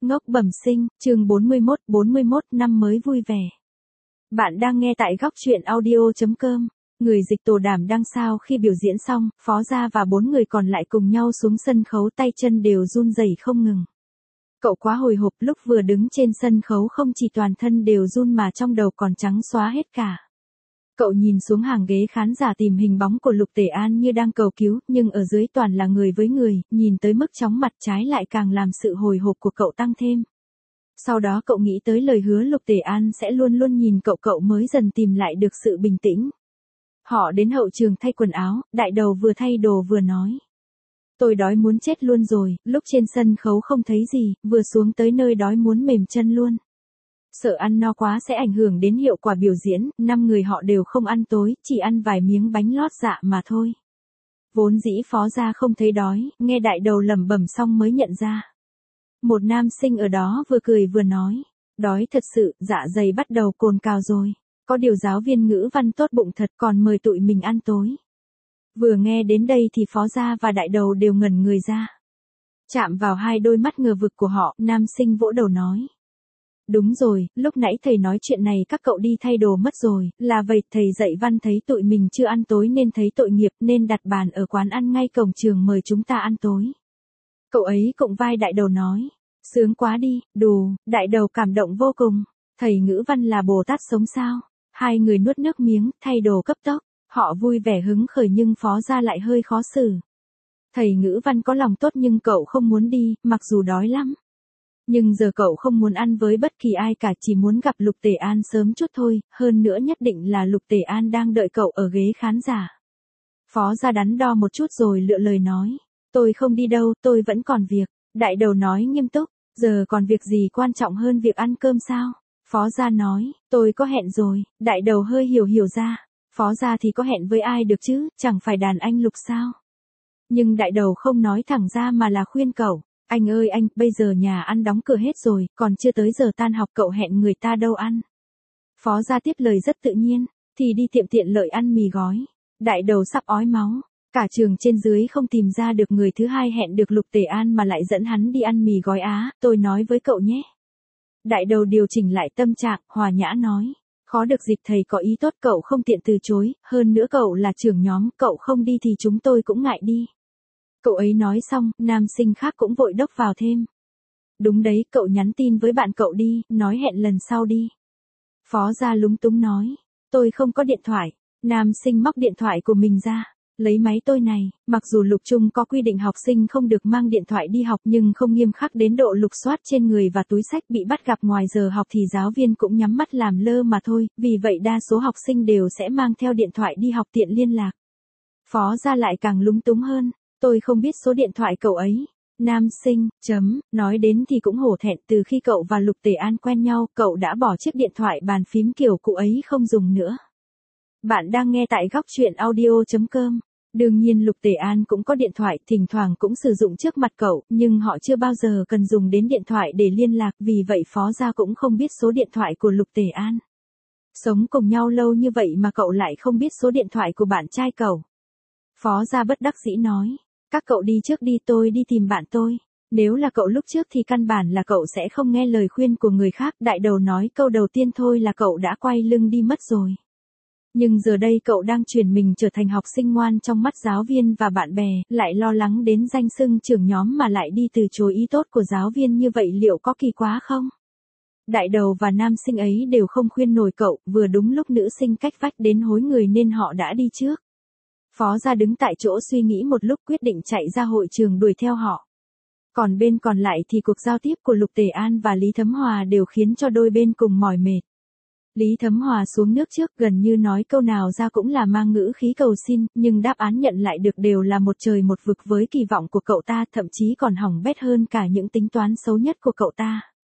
Ngốc bẩm sinh, chương 41, năm mới vui vẻ. Bạn đang nghe tại góc truyện audio.com. Người dịch Tổ Đảm đăng sao khi biểu diễn xong, Phó Gia và 4 người còn lại cùng nhau xuống sân khấu, tay chân đều run rẩy không ngừng. Cậu quá hồi hộp, lúc vừa đứng trên sân khấu không chỉ toàn thân đều run mà trong đầu còn trắng xóa hết cả. Cậu nhìn xuống hàng ghế khán giả tìm hình bóng của Lục Tể An như đang cầu cứu, nhưng ở dưới toàn là người với người, nhìn tới mức chóng mặt, trái lại càng làm sự hồi hộp của cậu tăng thêm. Sau đó cậu nghĩ tới lời hứa Lục Tể An sẽ luôn luôn nhìn cậu mới dần tìm lại được sự bình tĩnh. Họ đến hậu trường thay quần áo, đại đầu vừa thay đồ vừa nói. Tôi đói muốn chết luôn rồi, lúc trên sân khấu không thấy gì, vừa xuống tới nơi đói muốn mềm chân luôn. Sợ ăn no quá sẽ ảnh hưởng đến hiệu quả biểu diễn, 5 người họ đều không ăn tối, chỉ ăn vài miếng bánh lót dạ mà thôi. Vốn dĩ Phó Gia không thấy đói, nghe đại đầu lẩm bẩm xong mới nhận ra. Một nam sinh ở đó vừa cười vừa nói, đói thật sự, dạ dày bắt đầu cồn cào rồi. Có điều giáo viên ngữ văn tốt bụng thật, còn mời tụi mình ăn tối. Vừa nghe đến đây thì Phó Gia và đại đầu đều ngẩn người ra. Chạm vào hai đôi mắt ngờ vực của họ, nam sinh vỗ đầu nói. Đúng rồi, lúc nãy thầy nói chuyện này các cậu đi thay đồ mất rồi, là vậy thầy dạy văn thấy tụi mình chưa ăn tối nên thấy tội nghiệp nên đặt bàn ở quán ăn ngay cổng trường mời chúng ta ăn tối. Cậu ấy cụng vai đại đầu nói, sướng quá đi, đù, đại đầu cảm động vô cùng, thầy ngữ văn là Bồ Tát sống sao, hai người nuốt nước miếng, thay đồ cấp tốc, họ vui vẻ hứng khởi nhưng Phó Gia lại hơi khó xử. Thầy ngữ văn có lòng tốt nhưng cậu không muốn đi, mặc dù đói lắm. Nhưng giờ cậu không muốn ăn với bất kỳ ai cả, chỉ muốn gặp Lục Tể An sớm chút thôi, hơn nữa nhất định là Lục Tể An đang đợi cậu ở ghế khán giả. Phó Gia đắn đo một chút rồi lựa lời nói, tôi không đi đâu, tôi vẫn còn việc. Đại đầu nói nghiêm túc, giờ còn việc gì quan trọng hơn việc ăn cơm sao? Phó Gia nói, tôi có hẹn rồi. Đại đầu hơi hiểu ra, Phó Gia thì có hẹn với ai được chứ, chẳng phải đàn anh Lục sao? Nhưng đại đầu không nói thẳng ra mà là khuyên cậu. Anh ơi anh, bây giờ nhà ăn đóng cửa hết rồi, còn chưa tới giờ tan học, cậu hẹn người ta đâu ăn. Phó Gia tiếp lời rất tự nhiên, thì đi tiệm tiện lợi ăn mì gói. Đại đầu sắp ói máu, cả trường trên dưới không tìm ra được người thứ hai hẹn được Lục Tể An mà lại dẫn hắn đi ăn mì gói á, tôi nói với cậu nhé. Đại đầu điều chỉnh lại tâm trạng, hòa nhã nói, khó được dịp thầy có ý tốt cậu không tiện từ chối, hơn nữa cậu là trưởng nhóm, cậu không đi thì chúng tôi cũng ngại đi. Cậu ấy nói xong, nam sinh khác cũng vội đốc vào thêm. Đúng đấy, cậu nhắn tin với bạn cậu đi, nói hẹn lần sau đi. Phó Gia lúng túng nói, tôi không có điện thoại. Nam sinh móc điện thoại của mình ra, lấy máy tôi này, mặc dù Lục Trung có quy định học sinh không được mang điện thoại đi học nhưng không nghiêm khắc đến độ lục soát trên người và túi xách bị bắt gặp ngoài giờ học thì giáo viên cũng nhắm mắt làm lơ mà thôi, vì vậy đa số học sinh đều sẽ mang theo điện thoại đi học tiện liên lạc. Phó Gia lại càng lúng túng hơn. Tôi không biết số điện thoại cậu ấy. Nam sinh, nói đến thì cũng hổ thẹn, từ khi cậu và Lục Tể An quen nhau, cậu đã bỏ chiếc điện thoại bàn phím kiểu cũ ấy không dùng nữa. Bạn đang nghe tại góc truyện audio.com. Đương nhiên Lục Tể An cũng có điện thoại, thỉnh thoảng cũng sử dụng trước mặt cậu, nhưng họ chưa bao giờ cần dùng đến điện thoại để liên lạc, vì vậy Phó Gia cũng không biết số điện thoại của Lục Tể An. Sống cùng nhau lâu như vậy mà cậu lại không biết số điện thoại của bạn trai cậu. Phó Gia bất đắc dĩ nói. Các cậu đi trước đi, tôi đi tìm bạn tôi. Nếu là cậu lúc trước thì căn bản là cậu sẽ không nghe lời khuyên của người khác. Đại đầu nói câu đầu tiên thôi là cậu đã quay lưng đi mất rồi. Nhưng giờ đây cậu đang chuyển mình trở thành học sinh ngoan trong mắt giáo viên và bạn bè, lại lo lắng đến danh xưng trưởng nhóm mà lại đi từ chối ý tốt của giáo viên, như vậy liệu có kỳ quá không? Đại đầu và nam sinh ấy đều không khuyên nổi cậu, vừa đúng lúc nữ sinh cách vách đến hối người nên họ đã đi trước. Phó Gia đứng tại chỗ suy nghĩ một lúc quyết định chạy ra hội trường đuổi theo họ. Còn bên còn lại thì cuộc giao tiếp của Lục Tể An và Lý Thấm Hòa đều khiến cho đôi bên cùng mỏi mệt. Lý Thấm Hòa xuống nước trước, gần như nói câu nào ra cũng là mang ngữ khí cầu xin, nhưng đáp án nhận lại được đều là một trời một vực với kỳ vọng của cậu ta, thậm chí còn hỏng bét hơn cả những tính toán xấu nhất của cậu ta.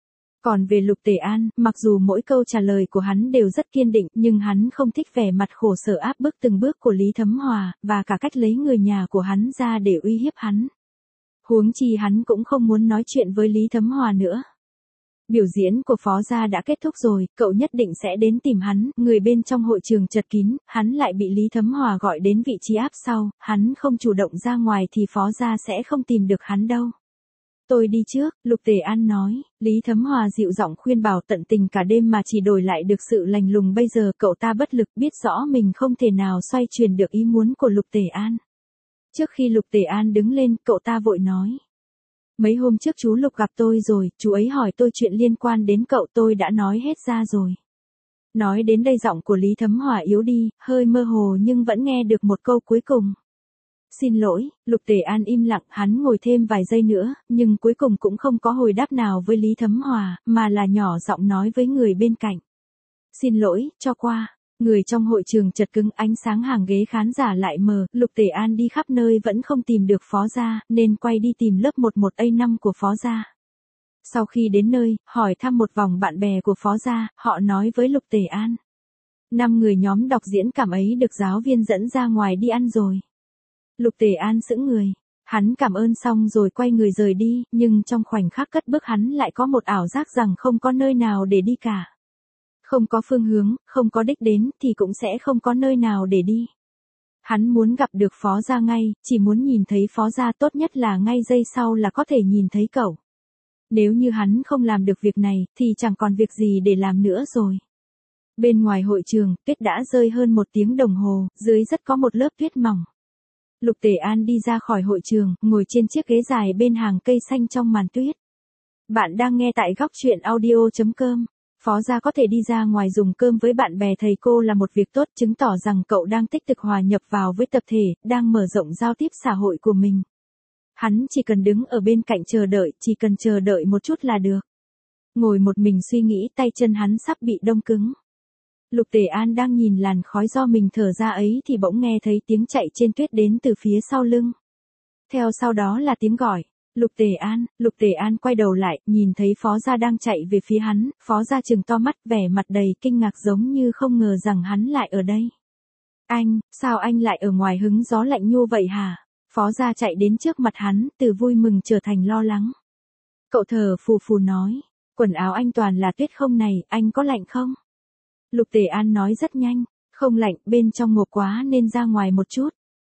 Còn về Lục Tể An, mặc dù mỗi câu trả lời của hắn đều rất kiên định, nhưng hắn không thích vẻ mặt khổ sở áp bức từng bước của Lý Thấm Hòa, và cả cách lấy người nhà của hắn ra để uy hiếp hắn. Huống chi hắn cũng không muốn nói chuyện với Lý Thấm Hòa nữa. Biểu diễn của Phó Gia đã kết thúc rồi, cậu nhất định sẽ đến tìm hắn, người bên trong hội trường chật kín, hắn lại bị Lý Thấm Hòa gọi đến vị trí áp sau, hắn không chủ động ra ngoài thì Phó Gia sẽ không tìm được hắn đâu. Tôi đi trước, Lục Tề An nói. Lý Thấm Hòa dịu giọng khuyên bảo tận tình cả đêm mà chỉ đổi lại được sự lạnh lùng. Bây giờ cậu ta bất lực, biết rõ mình không thể nào xoay chuyển được ý muốn của Lục Tề An. Trước khi Lục Tề An đứng lên, cậu ta vội nói. Mấy hôm trước chú Lục gặp tôi rồi, chú ấy hỏi tôi chuyện liên quan đến cậu, tôi đã nói hết ra rồi. Nói đến đây giọng của Lý Thấm Hòa yếu đi, hơi mơ hồ nhưng vẫn nghe được một câu cuối cùng. Xin lỗi, Lục Tề An im lặng, hắn ngồi thêm vài giây nữa, nhưng cuối cùng cũng không có hồi đáp nào với Lý Thấm Hòa, mà là nhỏ giọng nói với người bên cạnh. Xin lỗi, cho qua. Người trong hội trường chật cứng, ánh sáng hàng ghế khán giả lại mờ, Lục Tề An đi khắp nơi vẫn không tìm được Phó Gia, nên quay đi tìm lớp 11A5 của Phó Gia. Sau khi đến nơi, hỏi thăm một vòng bạn bè của Phó Gia, họ nói với Lục Tề An. 5 người nhóm đọc diễn cảm ấy được giáo viên dẫn ra ngoài đi ăn rồi. Lục Tề An sững người. Hắn cảm ơn xong rồi quay người rời đi, nhưng trong khoảnh khắc cất bước hắn lại có một ảo giác rằng không có nơi nào để đi cả. Không có phương hướng, không có đích đến thì cũng sẽ không có nơi nào để đi. Hắn muốn gặp được Phó Gia ngay, chỉ muốn nhìn thấy Phó Gia, tốt nhất là ngay giây sau là có thể nhìn thấy cậu. Nếu như hắn không làm được việc này, thì chẳng còn việc gì để làm nữa rồi. Bên ngoài hội trường, tuyết đã rơi hơn 1 tiếng đồng hồ, dưới rất có một lớp tuyết mỏng. Lục Tề An đi ra khỏi hội trường, ngồi trên chiếc ghế dài bên hàng cây xanh trong màn tuyết. Bạn đang nghe tại góc truyện audio.com. Phó Gia có thể đi ra ngoài dùng cơm với bạn bè thầy cô là một việc tốt, chứng tỏ rằng cậu đang tích cực hòa nhập vào với tập thể, đang mở rộng giao tiếp xã hội của mình. Hắn chỉ cần đứng ở bên cạnh chờ đợi, chỉ cần chờ đợi một chút là được. Ngồi một mình suy nghĩ, tay chân hắn sắp bị đông cứng. Lục Tề An đang nhìn làn khói do mình thở ra ấy thì bỗng nghe thấy tiếng chạy trên tuyết đến từ phía sau lưng. Theo sau đó là tiếng gọi. Lục Tề An quay đầu lại, nhìn thấy Phó Gia đang chạy về phía hắn, Phó Gia trừng to mắt, vẻ mặt đầy kinh ngạc giống như không ngờ rằng hắn lại ở đây. Anh, sao anh lại ở ngoài hứng gió lạnh nhô vậy hả? Phó Gia chạy đến trước mặt hắn, từ vui mừng trở thành lo lắng. Cậu thở phù phù nói, quần áo anh toàn là tuyết không này, anh có lạnh không? Lục Tề An nói rất nhanh, không lạnh, bên trong ngộp quá nên ra ngoài một chút.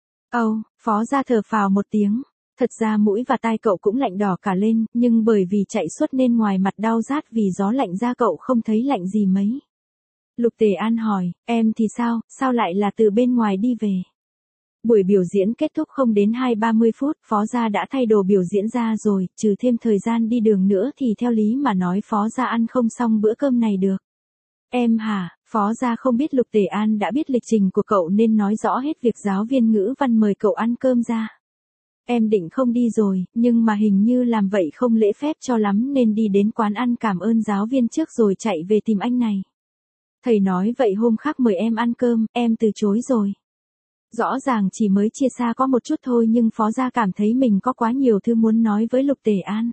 Phó Gia thở phào một tiếng. Thật ra mũi và tai cậu cũng lạnh đỏ cả lên, nhưng bởi vì chạy suốt nên ngoài mặt đau rát vì gió lạnh ra cậu không thấy lạnh gì mấy. Lục Tề An hỏi, em thì sao lại là từ bên ngoài đi về? Buổi biểu diễn kết thúc không đến 20-30 phút, Phó Gia đã thay đồ biểu diễn ra rồi, trừ thêm thời gian đi đường nữa thì theo lý mà nói Phó Gia ăn không xong bữa cơm này được. Em hả? Phó Gia không biết Lục Tề An đã biết lịch trình của cậu nên nói rõ hết việc giáo viên ngữ văn mời cậu ăn cơm ra. Em định không đi rồi, nhưng mà hình như làm vậy không lễ phép cho lắm nên đi đến quán ăn cảm ơn giáo viên trước rồi chạy về tìm anh này. Thầy nói vậy hôm khác mời em ăn cơm, em từ chối rồi. Rõ ràng chỉ mới chia xa có một chút thôi nhưng Phó Gia cảm thấy mình có quá nhiều thứ muốn nói với Lục Tề An.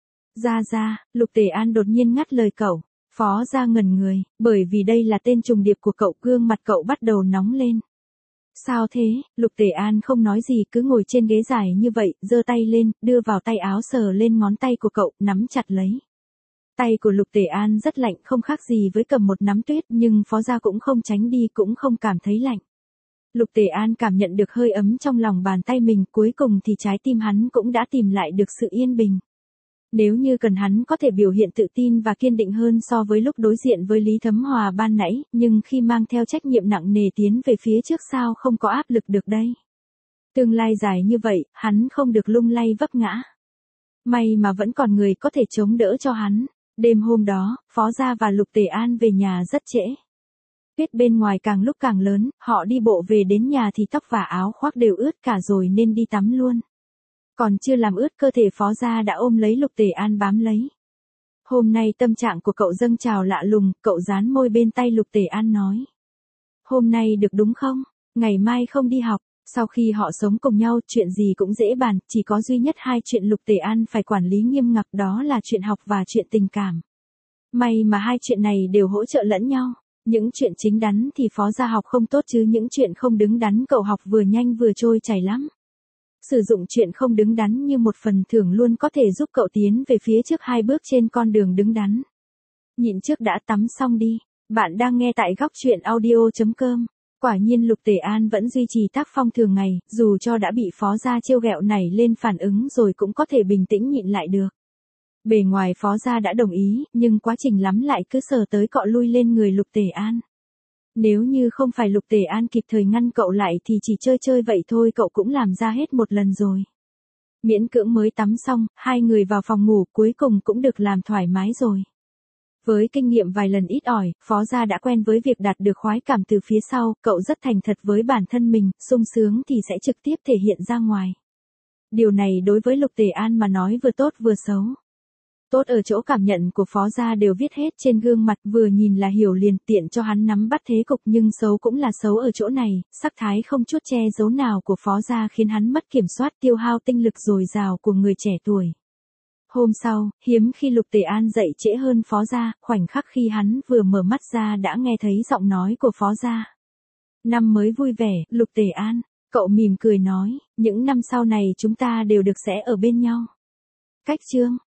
Lục Tề An đột nhiên ngắt lời cậu. Phó Gia ngẩn người, bởi vì đây là tên trùng điệp của cậu, gương mặt cậu bắt đầu nóng lên. Sao thế? Lục Tề An không nói gì, cứ ngồi trên ghế dài như vậy, giơ tay lên, đưa vào tay áo sờ lên ngón tay của cậu, nắm chặt lấy. Tay của Lục Tề An rất lạnh, không khác gì với cầm một nắm tuyết, nhưng Phó Gia cũng không tránh đi, cũng không cảm thấy lạnh. Lục Tề An cảm nhận được hơi ấm trong lòng bàn tay mình, cuối cùng thì trái tim hắn cũng đã tìm lại được sự yên bình. Nếu như cần hắn có thể biểu hiện tự tin và kiên định hơn so với lúc đối diện với Lý Thấm Hòa ban nãy, nhưng khi mang theo trách nhiệm nặng nề tiến về phía trước sao không có áp lực được đây. Tương lai dài như vậy, hắn không được lung lay vấp ngã. May mà vẫn còn người có thể chống đỡ cho hắn. Đêm hôm đó, Phó Gia và Lục Tề An về nhà rất trễ. Tuyết bên ngoài càng lúc càng lớn, họ đi bộ về đến nhà thì tóc và áo khoác đều ướt cả rồi nên đi tắm luôn. Còn chưa làm ướt cơ thể Phó Gia đã ôm lấy Lục Tề An bám lấy. Hôm nay tâm trạng của cậu dâng trào lạ lùng, cậu dán môi bên tay Lục Tề An nói. Hôm nay được đúng không? Ngày mai không đi học. Sau khi họ sống cùng nhau, chuyện gì cũng dễ bàn, chỉ có duy nhất 2 chuyện Lục Tề An phải quản lý nghiêm ngặt, đó là chuyện học và chuyện tình cảm. May mà 2 chuyện này đều hỗ trợ lẫn nhau. Những chuyện chính đắn thì Phó Gia học không tốt chứ những chuyện không đứng đắn cậu học vừa nhanh vừa trôi chảy lắm. Sử dụng chuyện không đứng đắn như một phần thưởng luôn có thể giúp cậu tiến về phía trước 2 bước trên con đường đứng đắn. Nhịn trước đã, tắm xong đi. Bạn đang nghe tại góc truyện audio.com. Quả nhiên Lục Tề An vẫn duy trì tác phong thường ngày, dù cho đã bị phó gia trêu ghẹo nảy lên phản ứng rồi cũng có thể bình tĩnh nhịn lại được. Bề ngoài phó gia đã đồng ý, nhưng quá trình lắm lại cứ sờ tới cọ lui lên người Lục Tề An. Nếu như không phải Lục Tề An kịp thời ngăn cậu lại thì chỉ chơi chơi vậy thôi cậu cũng làm ra hết một lần rồi. Miễn cưỡng mới tắm xong, hai người vào phòng ngủ cuối cùng cũng được làm thoải mái rồi. Với kinh nghiệm vài lần ít ỏi, phó gia đã quen với việc đạt được khoái cảm từ phía sau, cậu rất thành thật với bản thân mình, sung sướng thì sẽ trực tiếp thể hiện ra ngoài. Điều này đối với Lục Tề An mà nói vừa tốt vừa xấu. Tốt ở chỗ cảm nhận của phó gia đều viết hết trên gương mặt, vừa nhìn là hiểu liền, tiện cho hắn nắm bắt thế cục, nhưng xấu cũng là xấu ở chỗ này, sắc thái không chút che giấu nào của phó gia khiến hắn mất kiểm soát, tiêu hao tinh lực dồi dào của người trẻ tuổi. Hôm sau, hiếm khi Lục Tề An dậy trễ hơn phó gia, khoảnh khắc khi hắn vừa mở mắt ra đã nghe thấy giọng nói của phó gia. Năm mới vui vẻ, Lục Tề An, cậu mỉm cười nói, những năm sau này chúng ta đều được sẽ ở bên nhau. Cách chương